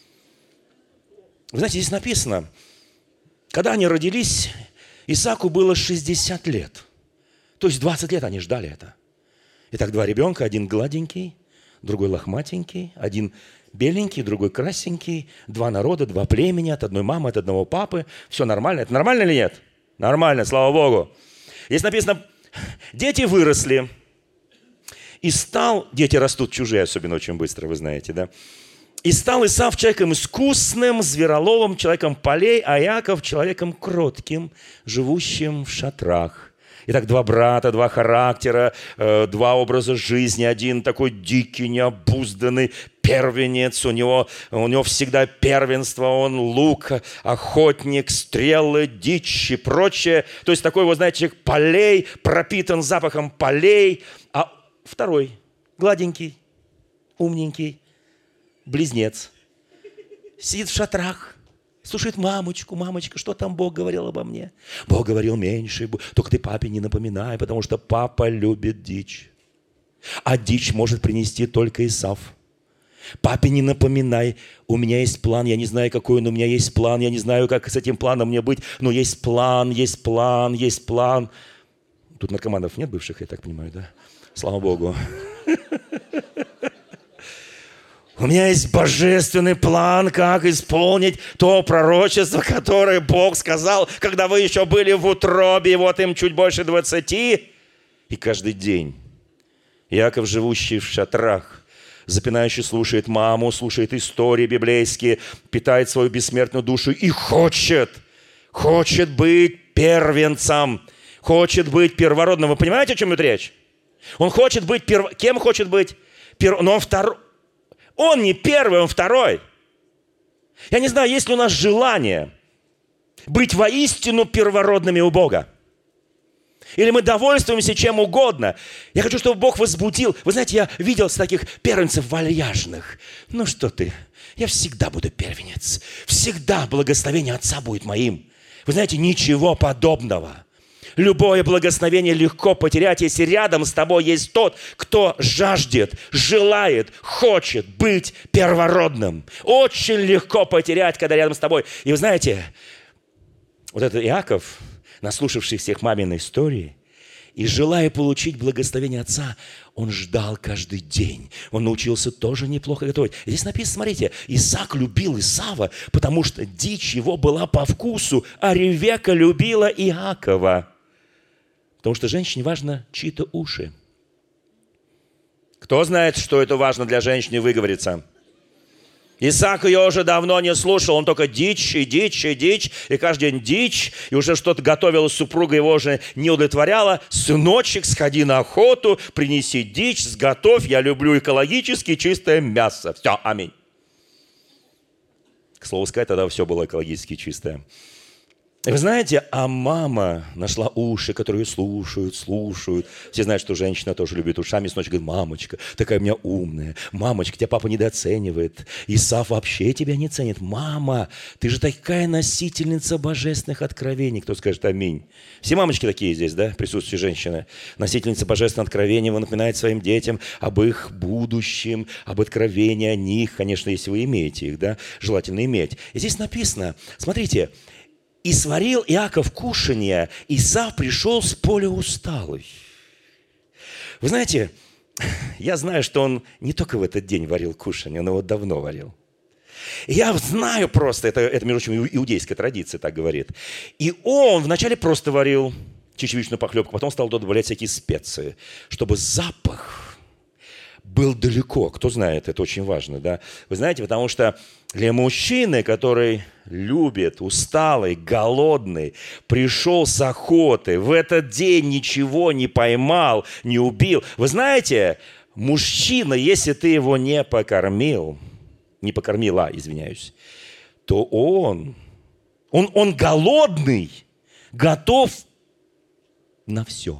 Вы знаете, здесь написано, когда они родились, Исааку было 60 лет. То есть 20 лет они ждали это. Итак, два ребенка, один гладенький, другой лохматенький, один беленький, другой красенький, два народа, два племени, от одной мамы, от одного папы. Все нормально. Это нормально или нет? Нормально, слава Богу. Здесь написано, дети выросли. И дети растут чужие, особенно очень быстро, вы знаете, да? И стал Исав человеком искусным, звероловым, человеком полей, а Иаков человеком кротким, живущим в шатрах. Итак, два брата, два характера, два образа жизни. Один такой дикий, необузданный первенец. У него всегда первенство, он лук, охотник, стрелы, дичь и прочее. То есть такой, вот знаете, человек полей, пропитан запахом полей. А второй, гладенький, умненький, близнец. Сидит в шатрах, слушает мамочку. Мамочка, что там Бог говорил обо мне? Бог говорил меньше, только ты папе не напоминай, потому что папа любит дичь. А дичь может принести только Исав. Папе не напоминай, у меня есть план, я не знаю какой, но у меня есть план, я не знаю, как с этим планом мне быть, но есть план, есть план, есть план. Тут наркоманов нет бывших, я так понимаю, да? Слава Богу. У меня есть божественный план, как исполнить то пророчество, которое Бог сказал, когда вы еще были в утробе, и вот им чуть больше 20. И каждый день Иаков, живущий в шатрах, запинающий, слушает маму, слушает истории библейские, питает свою бессмертную душу и хочет быть первенцем, хочет быть первородным. Вы понимаете, о чем идет речь? Он хочет быть кем хочет быть? Но он второй. Он не первый, он второй. Я не знаю, есть ли у нас желание быть воистину первородными у Бога? Или мы довольствуемся чем угодно? Я хочу, чтобы Бог возбудил. Вы знаете, я видел таких первенцев вальяжных. Ну что ты, я всегда буду первенец. Всегда благословение Отца будет моим. Вы знаете, ничего подобного. Любое благословение легко потерять, если рядом с тобой есть тот, кто жаждет, желает, хочет быть первородным. Очень легко потерять, когда рядом с тобой. И вы знаете, вот этот Иаков, наслушавший всех маминой истории, и желая получить благословение Отца, он ждал каждый день. Он научился тоже неплохо готовить. И здесь написано, смотрите, Исаак любил Исава, потому что дичь его была по вкусу, а Ревека любила Иакова. Потому что женщине важно чьи-то уши. Кто знает, что это важно для женщины выговориться? Исаак ее уже давно не слушал, он только дичь, и дичь, и дичь, и каждый день дичь, и уже что-то готовила супруга, его уже не удовлетворяла. Сыночек, сходи на охоту, принеси дичь, сготовь, я люблю экологически чистое мясо. Все, аминь. К слову сказать, тогда все было экологически чистое. И вы знаете, а мама нашла уши, которые слушают. Все знают, что женщина тоже любит ушами. Сыночек говорит, мамочка, такая у меня умная. Мамочка, тебя папа недооценивает. Исав вообще тебя не ценит. Мама, ты же такая носительница божественных откровений. Кто скажет аминь? Все мамочки такие здесь, да, присутствующие женщины. Носительница божественных откровений. Вы напоминаете своим детям об их будущем, об откровении о них. Конечно, если вы имеете их, да, желательно иметь. И здесь написано, смотрите, «И сварил Иаков кушанье, Исав пришел с поля усталый». Вы знаете, я знаю, что он не только в этот день варил кушанье, но вот давно варил. И я знаю просто, это, между прочим, иудейская традиция так говорит. И он вначале просто варил чечевичную похлебку, потом стал туда добавлять всякие специи, чтобы запах был далеко. Кто знает, это очень важно, да? Вы знаете, потому что для мужчины, который любит, усталый, голодный, пришел с охоты, в этот день ничего не поймал, не убил. Вы знаете, мужчина, если ты его не покормила, извиняюсь, то он голодный, готов на все.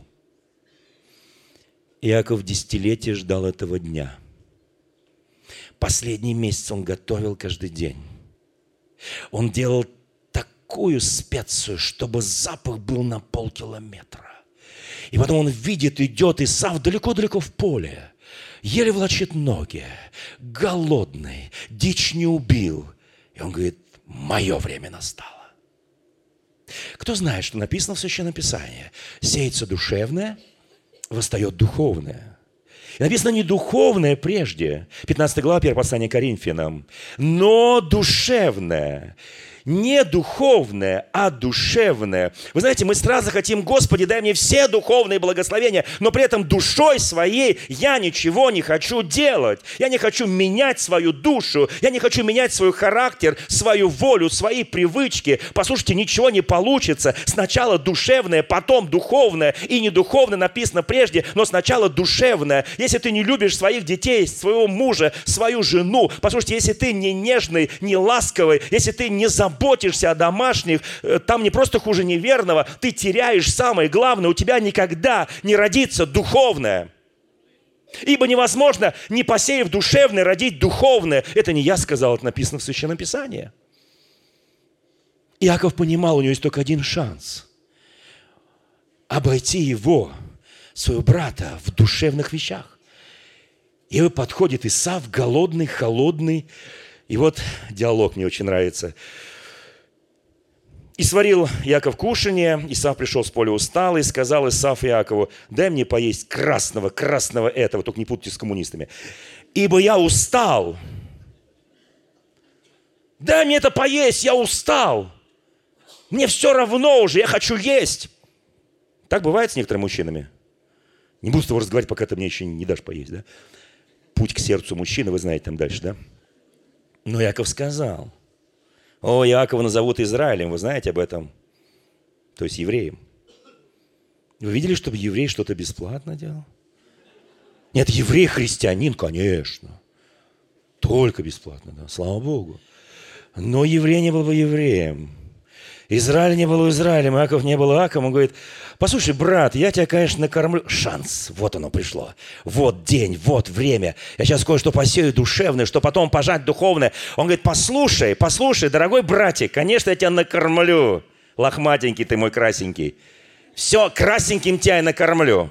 Иаков десятилетия ждал этого дня. Последний месяц он готовил каждый день. Он делал такую специю, чтобы запах был на полкилометра. И потом он видит, идет Исав далеко-далеко в поле. Еле волочит ноги. Голодный. Дичь не убил. И он говорит, мое время настало. Кто знает, что написано в Священном Писании? Сеется душевное, восстает духовное. И написано не духовное прежде, 15 глава 1 послания Коринфянам, но душевное. Не духовное, а душевное. Вы знаете, мы сразу хотим, Господи, дай мне все духовные благословения, но при этом душой своей я ничего не хочу делать. Я не хочу менять свою душу, я не хочу менять свой характер, свою волю, свои привычки. Послушайте, ничего не получится. Сначала душевное, потом духовное. И не духовное написано прежде, но сначала душевное. Если ты не любишь своих детей, своего мужа, свою жену, послушайте, если ты не нежный, не ласковый, если ты не заботишься о домашних, там не просто хуже неверного, ты теряешь самое главное, у тебя никогда не родится духовное. Ибо невозможно, не посеяв душевное, родить духовное. Это не я сказал, это написано в Священном Писании. Иаков понимал, у него есть только один шанс. Обойти его, своего брата, в душевных вещах. И подходит Исав, голодный, холодный. И вот диалог мне очень нравится. «И сварил Иаков кушанье, Исав пришел с поля усталый, и сказал Исав Иакову, дай мне поесть красного этого, только не путайте с коммунистами, ибо я устал. Дай мне это поесть, я устал. Мне все равно уже, я хочу есть». Так бывает с некоторыми мужчинами. Не буду с тобой разговаривать, пока ты мне еще не дашь поесть, да? Путь к сердцу мужчины, вы знаете там дальше, да? Но Иаков сказал, Иакова назовут Израилем, вы знаете об этом? То есть евреем. Вы видели, чтобы еврей что-то бесплатно делал? Нет, еврей христианин, конечно. Только бесплатно, да, слава Богу. Но еврей не был бы евреем, Израиль не был Израилем, Иаков не был Иаковом. Он говорит, послушай, брат, я тебя, конечно, накормлю. Шанс, вот оно пришло. Вот день, вот время. Я сейчас кое-что посею душевное, что потом пожать духовное. Он говорит, послушай, дорогой братик, конечно, я тебя накормлю. Лохматенький ты мой красенький. Все, красненьким тебя я накормлю.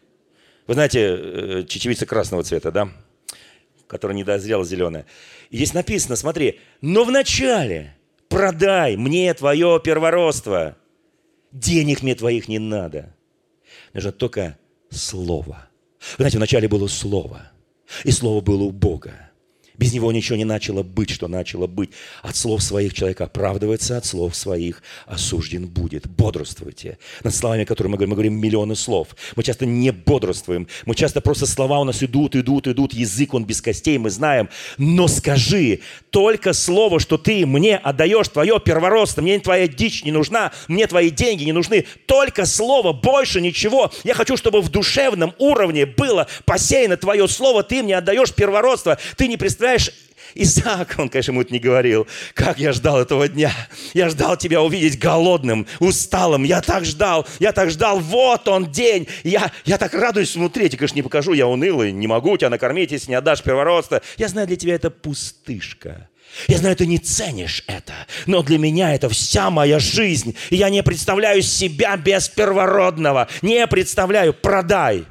Вы знаете, чечевица красного цвета, да? Которая не дозрела, зеленая. И здесь написано, смотри, но вначале продай мне твое первородство. Денег мне твоих не надо. Нужно только слово. Вы знаете, вначале было слово. И слово было у Бога. Без него ничего не начало быть, что начало быть. От слов своих человек оправдывается, от слов своих осужден будет. Бодрствуйте. Над словами, которые мы говорим миллионы слов. Мы часто не бодрствуем. Мы часто просто слова у нас идут. Язык, он без костей, мы знаем. Но скажи, только слово, что ты мне отдаешь, твое первородство, мне твоя дичь не нужна, мне твои деньги не нужны. Только слово, больше ничего. Я хочу, чтобы в душевном уровне было посеяно твое слово, ты мне отдаешь первородство. Ты не представляешь, Исаак, он, конечно, ему это не говорил. Как я ждал этого дня. Я ждал тебя увидеть голодным, усталым. Я так ждал. Вот он день. Я так радуюсь внутри. Я тебе, конечно, не покажу. Я унылый. Не могу тебя накормить, если не отдашь первородство. Я знаю, для тебя это пустышка. Я знаю, ты не ценишь это. Но для меня это вся моя жизнь. И я не представляю себя без первородного. Не представляю. Продай.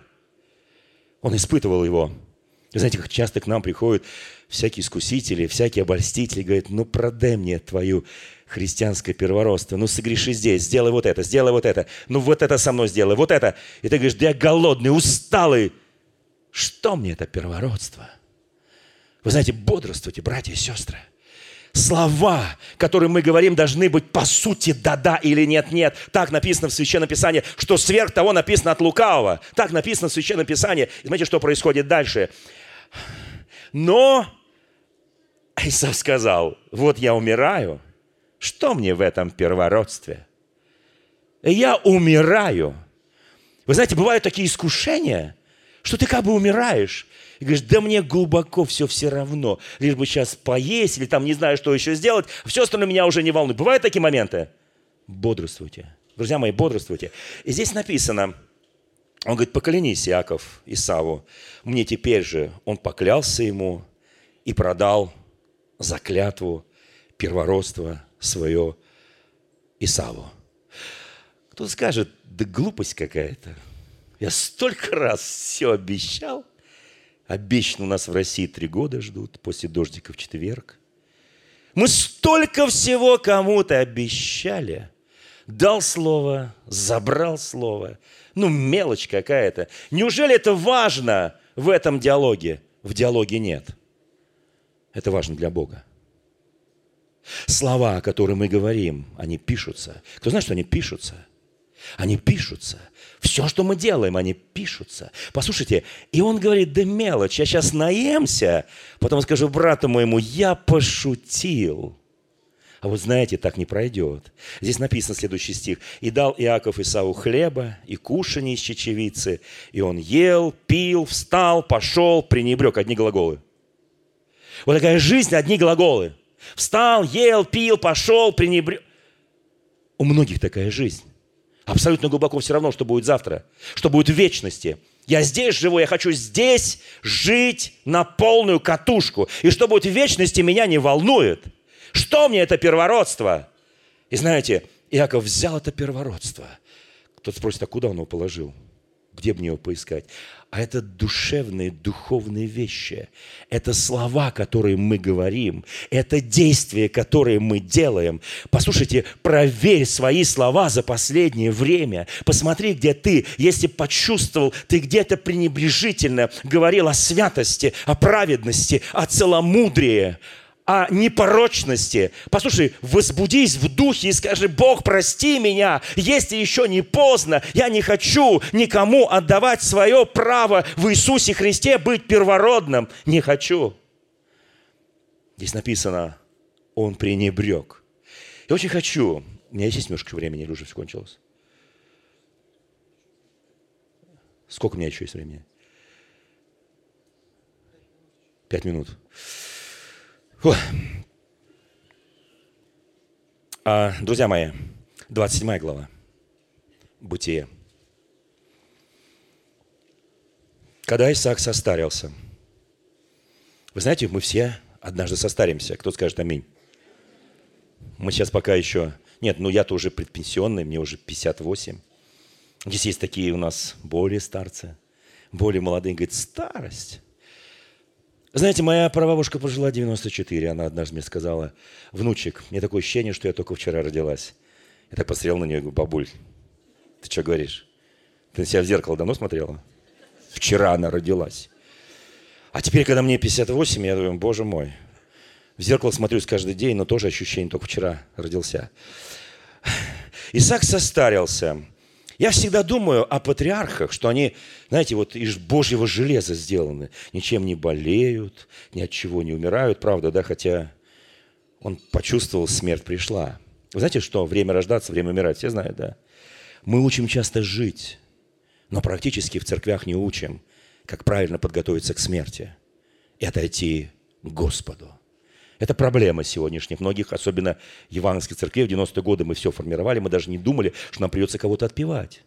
Он испытывал его. Вы знаете, как часто к нам приходят всякие искусители, всякие обольстители, говорят, ну продай мне твою христианское первородство, ну согреши здесь, сделай вот это, ну вот это со мной сделай, вот это. И ты говоришь, да я голодный, усталый. Что мне это первородство? Вы знаете, бодрствуйте, братья и сестры. Слова, которые мы говорим, должны быть по сути да-да или нет-нет. Так написано в Священном Писании, что сверх того написано от лукавого. Так написано в Священном Писании. И знаете, что происходит дальше? Но Исав сказал, вот я умираю. Что мне в этом первородстве? Я умираю. Вы знаете, бывают такие искушения, что ты как бы умираешь. И говоришь, да мне глубоко все равно. Лишь бы сейчас поесть или там не знаю, что еще сделать. Все остальное меня уже не волнует. Бывают такие моменты? Бодрствуйте. Друзья мои, бодрствуйте. И здесь написано, он говорит, поклянись, Иаков, Исаву. Мне теперь же, он поклялся ему и продал за клятву первородство свое Исаву. Кто скажет, да глупость какая-то. Я столько раз все обещал. Обещано у нас в России 3 года ждут, после дождика в четверг. Мы столько всего кому-то обещали. Дал слово, забрал слово. Ну, мелочь какая-то. Неужели это важно в этом диалоге? В диалоге нет. Это важно для Бога. Слова, которые мы говорим, они пишутся. Кто знает, что они пишутся? Они пишутся. Все, что мы делаем, они пишутся. Послушайте, и он говорит, да мелочь, я сейчас наемся, потом скажу брату моему, я пошутил. А вот знаете, так не пройдет. Здесь написан следующий стих. «И дал Иаков Исаву хлеба и кушанье из чечевицы, и он ел, пил, встал, пошел, пренебрег». Одни глаголы. Вот такая жизнь, одни глаголы. Встал, ел, пил, пошел, пренебрег. У многих такая жизнь. Абсолютно глубоко все равно, что будет завтра, что будет в вечности. Я здесь живу, я хочу здесь жить на полную катушку. И что будет в вечности, меня не волнует. Что мне это первородство? И знаете, Иаков взял это первородство. Кто-то спросит, а куда он его положил? Где бы мне его поискать? А это душевные, духовные вещи. Это слова, которые мы говорим. Это действия, которые мы делаем. Послушайте, проверь свои слова за последнее время. Посмотри, где ты. Если почувствовал, ты где-то пренебрежительно говорил о святости, о праведности, о целомудрии, о непорочности. Послушай, возбудись в духе и скажи, Бог, прости меня, если еще не поздно, я не хочу никому отдавать свое право в Иисусе Христе быть первородным. Не хочу. Здесь написано, он пренебрег. Я очень хочу, у меня есть немножко времени, или уже все кончилось? Сколько у меня еще есть времени? 5 минут. Фух. Друзья мои, 27 глава. Бытие. Когда Исаак состарился. Вы знаете, мы все однажды состаримся. Кто скажет аминь? Мы сейчас пока еще... Нет, я-то уже предпенсионный, мне уже 58. Здесь есть такие у нас более старцы, более молодые. Говорит, старость. Знаете, моя прабабушка прожила 94. Она однажды мне сказала, внучек, мне такое ощущение, что я только вчера родилась. Я так посмотрел на нее и говорю, бабуль, ты что говоришь? Ты на себя в зеркало давно смотрела? Вчера она родилась. А теперь, когда мне 58, я думаю, боже мой. В зеркало смотрюсь каждый день, но тоже ощущение, только вчера родился. Исаак состарился. Я всегда думаю о патриархах, что они, знаете, вот из Божьего железа сделаны. Ничем не болеют, ни от чего не умирают, правда, да? Хотя он почувствовал, смерть пришла. Вы знаете, что время рождаться, время умирать, все знают, да? Мы учим часто жить, но практически в церквях не учим, как правильно подготовиться к смерти и отойти к Господу. Это проблема сегодняшних многих, особенно евангельских церквей. В 90-е годы мы все формировали, мы даже не думали, что нам придется кого-то отпевать.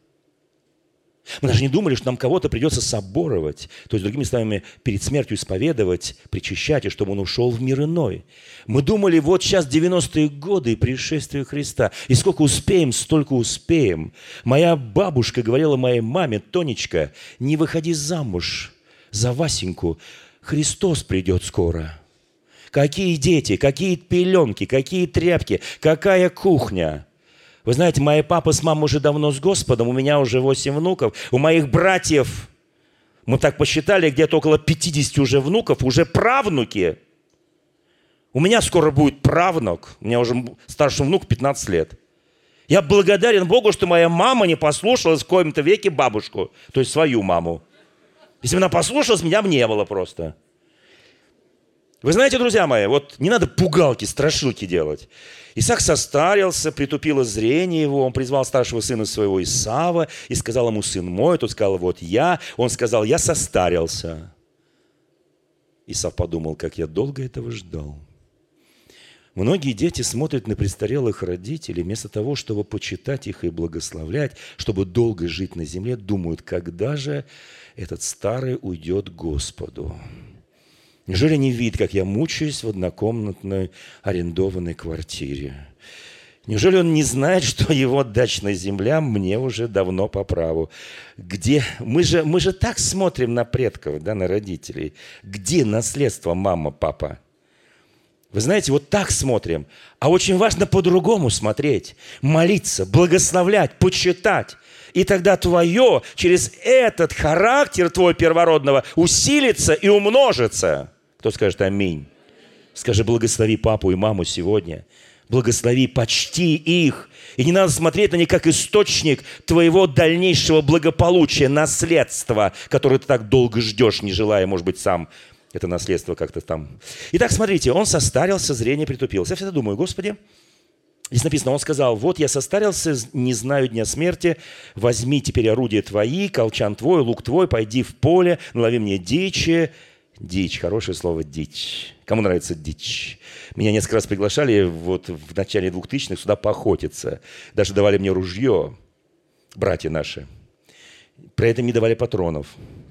Мы даже не думали, что нам кого-то придется соборовать, то есть, другими словами, перед смертью исповедовать, причащать, и чтобы он ушел в мир иной. Мы думали, вот сейчас 90-е годы и пришествие Христа, и сколько успеем, столько успеем. Моя бабушка говорила моей маме, Тонечка, не выходи замуж за Васеньку, Христос придет скоро. Какие дети, какие пеленки, какие тряпки, какая кухня. Вы знаете, мои папа с мамой уже давно с Господом, у меня уже 8 внуков, у моих братьев, мы так посчитали, где-то около 50 уже внуков, уже правнуки. У меня скоро будет правнук, у меня уже старшему внуку 15 лет. Я благодарен Богу, что моя мама не послушалась в коем-то веке бабушку, то есть свою маму. Если бы она послушалась, меня бы не было просто. Вы знаете, друзья мои, вот не надо пугалки, страшилки делать. Исаак состарился, притупило зрение его, он призвал старшего сына своего Исава и сказал ему, сын мой, тот сказал, вот я. Он сказал, я состарился. Исав подумал, как я долго этого ждал. Многие дети смотрят на престарелых родителей, вместо того, чтобы почитать их и благословлять, чтобы долго жить на земле, думают, когда же этот старый уйдет к Господу. Неужели не видит, как я мучаюсь в однокомнатной арендованной квартире? Неужели он не знает, что его дачная земля мне уже давно по праву? Где? Мы же так смотрим на предков, да, на родителей. Где наследство мама, папа? Вы знаете, вот так смотрим. А очень важно по-другому смотреть. Молиться, благословлять, почитать. И тогда твое, через этот характер твой первородного усилится и умножится. Кто скажет аминь? Скажи, благослови папу и маму сегодня. Благослови, почти их. И не надо смотреть на них как источник твоего дальнейшего благополучия, наследства, которое ты так долго ждешь, не желая, может быть, сам это наследство как-то там. Итак, смотрите, он состарился, зрение притупилось. Я всегда думаю, Господи, здесь написано, он сказал, вот я состарился, не знаю дня смерти, возьми теперь орудия твои, колчан твой, лук твой, пойди в поле, налови мне дичи. Дичь, хорошее слово дичь. Кому нравится дичь? Меня несколько раз приглашали вот в начале 2000-х сюда поохотиться. Даже давали мне ружье, братья наши. При этом не давали патронов.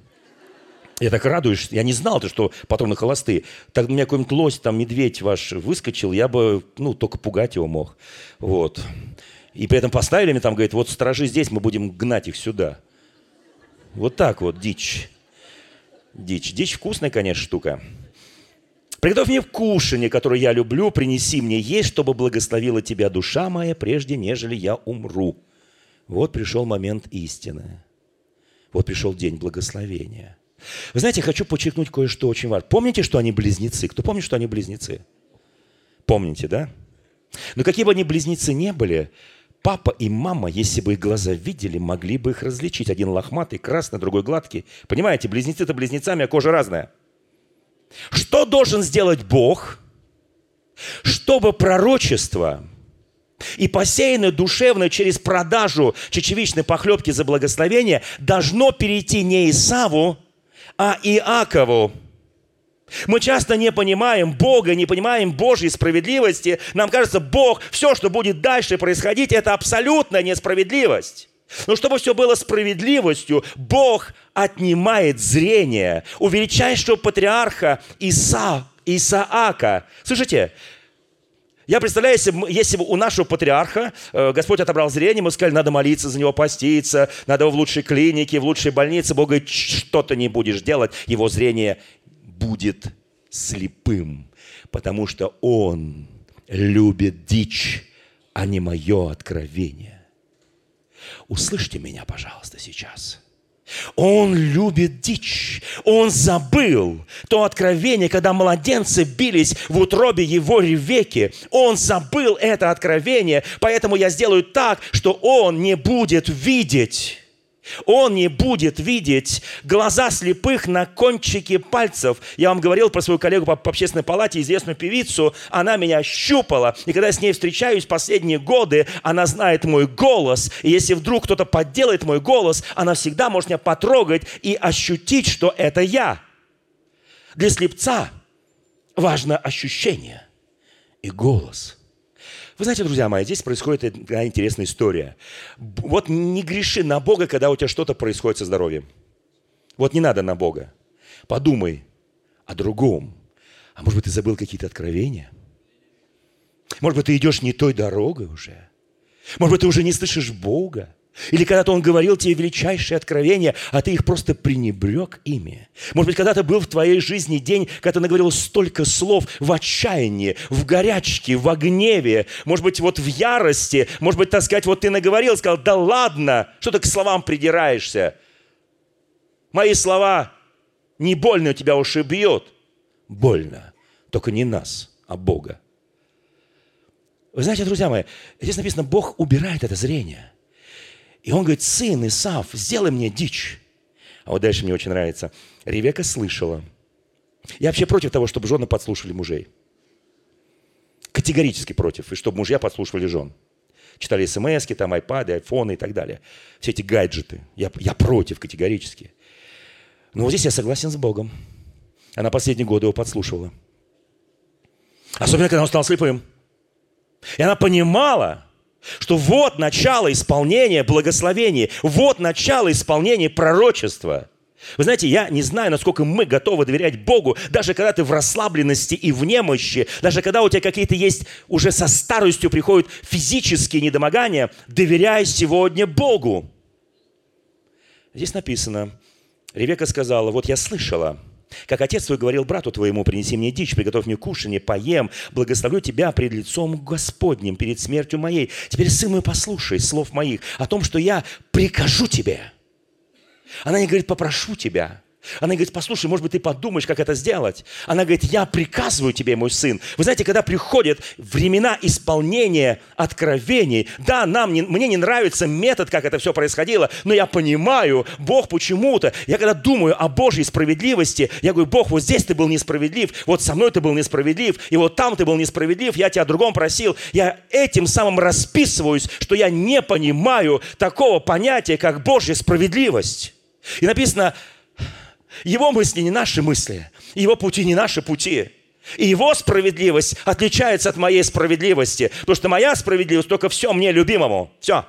Я так радуюсь, я не знал, что патроны холостые. Так у меня какой-нибудь лось, там медведь ваш выскочил, я бы, только пугать его мог. Вот. И при этом поставили мне там, говорит, вот сторожи здесь, мы будем гнать их сюда. Вот так вот, дичь. Дичь. Дичь вкусная, конечно, штука. Приготовь мне кушанье, которое я люблю, принеси мне есть, чтобы благословила тебя душа моя, прежде нежели я умру. Вот пришел момент истины. Вот пришел день благословения. Вы знаете, хочу подчеркнуть кое-что очень важное. Помните, что они близнецы? Кто помнит, что они близнецы? Помните, да? Но какие бы они близнецы не были, папа и мама, если бы их глаза видели, могли бы их различить. Один лохматый, красный, другой гладкий. Понимаете, близнецы-то близнецами, а кожа разная. Что должен сделать Бог, чтобы пророчество и посеянное душевно через продажу чечевичной похлебки за благословение должно перейти не Исаву, а Иакову? Мы часто не понимаем Бога, не понимаем Божьей справедливости. Нам кажется, Бог, все, что будет дальше происходить, это абсолютная несправедливость. Но чтобы все было справедливостью, Бог отнимает зрение у величайшего патриарха Исаака. Слышите? Я представляю, если бы у нашего патриарха Господь отобрал зрение, мы сказали, надо молиться за него, поститься, надо его в лучшей клинике, в лучшей больнице. Бог говорит, что ты не будешь делать, его зрение будет слепым, потому что он любит дичь, а не мое откровение. Услышьте меня, пожалуйста, сейчас. Он любит дичь. Он забыл то откровение, когда младенцы бились в утробе его Ревекки. Он забыл это откровение, поэтому я сделаю так, что он не будет видеть. Он не будет видеть глаза слепых на кончике пальцев. Я вам говорил про свою коллегу по общественной палате, известную певицу. Она меня щупала. И когда я с ней встречаюсь последние годы, она знает мой голос. И если вдруг кто-то подделает мой голос, она всегда может меня потрогать и ощутить, что это я. Для слепца важно ощущение и голос. Вы знаете, друзья мои, здесь происходит такая интересная история. Вот не греши на Бога, когда у тебя что-то происходит со здоровьем. Вот не надо на Бога. Подумай о другом. А может быть, ты забыл какие-то откровения? Может быть, ты идешь не той дорогой уже? Может быть, ты уже не слышишь Бога? Или когда-то Он говорил тебе величайшие откровения, а ты их просто пренебрег ими. Может быть, когда-то был в твоей жизни день, когда ты наговорил столько слов в отчаянии, в горячке, в гневе, может быть, вот в ярости, может быть, так сказать, вот ты наговорил, сказал, да ладно, что ты к словам придираешься? Мои слова не больно тебя ушибьет. Больно, только не нас, а Бога. Вы знаете, друзья мои, здесь написано, Бог убирает это зрение. И он говорит, сын Исав, сделай мне дичь. А вот дальше мне очень нравится. Ревекка слышала. Я вообще против того, чтобы жены подслушивали мужей. Категорически против. И чтобы мужья подслушивали жен. Читали смс-ки, там айпады, айфоны и так далее. Все эти гаджеты. Я против категорически. Но вот здесь я согласен с Богом. Она последние годы его подслушивала. Особенно, когда он стал слепым. И она понимала, что вот начало исполнения благословений, вот начало исполнения пророчества. Вы знаете, я не знаю, насколько мы готовы доверять Богу, даже когда ты в расслабленности и в немощи, даже когда у тебя какие-то есть, уже со старостью приходят физические недомогания, доверяй сегодня Богу. Здесь написано, Ревекка сказала, вот я слышала, как отец твой говорил брату твоему, принеси мне дичь, приготовь мне кушанье, поем, благословлю тебя пред лицом Господним, перед смертью моей. Теперь, сын мой, послушай слов моих о том, что я прикажу тебе. Она не говорит, попрошу тебя. Она говорит, послушай, может быть, ты подумаешь, как это сделать. Она говорит, я приказываю тебе, мой сын. Вы знаете, когда приходят времена исполнения откровений, да, мне не нравится метод, как это все происходило, но я понимаю, Бог почему-то, я когда думаю о Божьей справедливости, я говорю, Бог, вот здесь ты был несправедлив, вот со мной ты был несправедлив, и вот там ты был несправедлив, я тебя о другом просил. Я этим самым расписываюсь, что я не понимаю такого понятия, как Божья справедливость. И написано, Его мысли не наши мысли, Его пути не наши пути. И Его справедливость отличается от моей справедливости, потому что моя справедливость только все мне любимому. Все.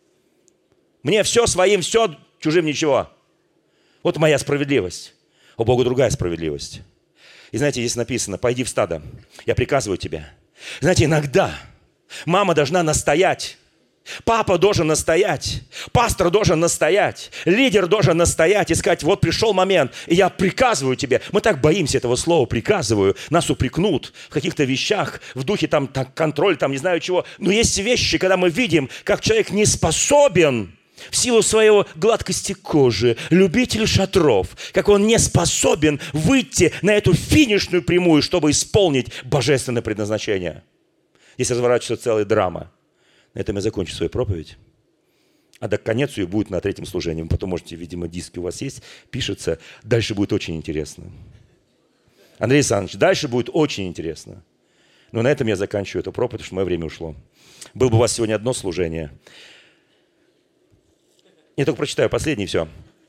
Мне все своим, все чужим ничего. Вот моя справедливость. У Бога другая справедливость. И знаете, здесь написано, пойди в стадо, я приказываю тебе. Знаете, иногда мама должна настоять. Папа должен настоять, пастор должен настоять, лидер должен настоять и сказать, вот пришел момент, и я приказываю тебе. Мы так боимся этого слова «приказываю», нас упрекнут в каких-то вещах, в духе там контроль, там не знаю чего. Но есть вещи, когда мы видим, как человек не способен в силу своей гладкости кожи, любитель шатров, как он не способен выйти на эту финишную прямую, чтобы исполнить божественное предназначение. Здесь разворачивается целая драма. На этом я закончу свою проповедь. А до конец ее будет на третьем служении. Вы потом можете, видимо, диски у вас есть, пишется. Дальше будет очень интересно. Андрей Александрович, дальше будет очень интересно. Но на этом я заканчиваю эту проповедь, потому что мое время ушло. Было бы у вас сегодня одно служение. Я только прочитаю последнее, все.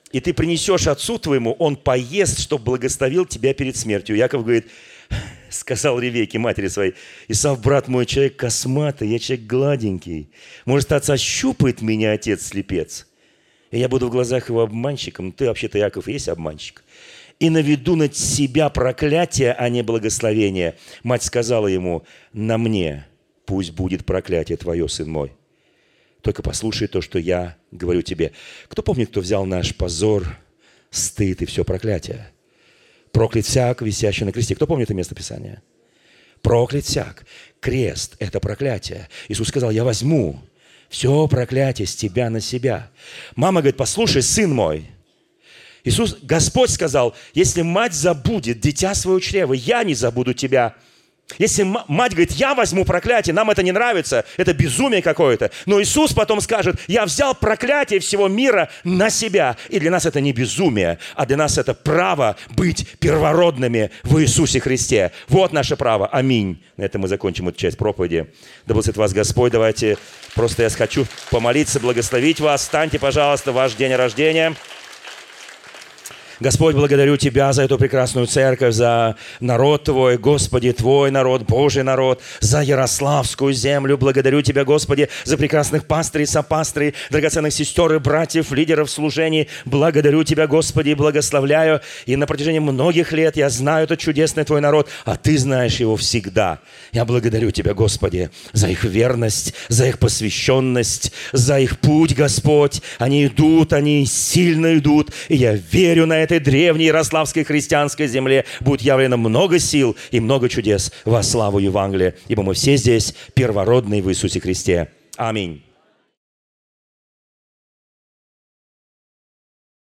и ты принесешь отцу твоему, он поест, чтобы благословил тебя перед смертью. Яков говорит, сказал Ревекке, матери своей, Исав, брат мой, человек косматый, я человек гладенький. Может, отца щупает меня отец-слепец, и я буду в глазах его обманщиком. Ты вообще-то, Яков, и есть обманщик. И наведу над себя проклятие, а не благословение. Мать сказала ему, на мне пусть будет проклятие твое, сын мой. Только послушай то, что я говорю тебе. Кто помнит, кто взял наш позор, стыд и все проклятие? Проклят всяк, висящий на кресте. Кто помнит это место Писания? Проклят всяк. Крест – это проклятие. Иисус сказал, я возьму все проклятие с тебя на себя. Мама говорит, послушай, сын мой. Иисус, Господь сказал, если мать забудет дитя своего чрева, я не забуду тебя. Если мать говорит, я возьму проклятие, нам это не нравится, это безумие какое-то. Но Иисус потом скажет, я взял проклятие всего мира на себя. И для нас это не безумие, а для нас это право быть первородными в Иисусе Христе. Вот наше право. Аминь. На этом мы закончим эту часть проповеди. Да благословит вас Господь. Давайте просто я хочу помолиться, благословить вас. Встаньте, пожалуйста, в ваш день рождения. Господь, благодарю Тебя за эту прекрасную церковь, за народ Твой, Господи, Твой народ, Божий народ, за Ярославскую землю. Благодарю Тебя, Господи, за прекрасных пастырей, сопастырей, драгоценных сестер и братьев, лидеров служений. Благодарю Тебя, Господи, и благословляю. И на протяжении многих лет я знаю этот чудесный Твой народ, а Ты знаешь его всегда. Я благодарю Тебя, Господи, за их верность, за их посвященность, за их путь, Господь. Они идут, они сильно идут, и я верю на этой древней ярославской христианской земле будет явлено много сил и много чудес во славу Евангелия, ибо мы все здесь первородные в Иисусе Христе. Аминь.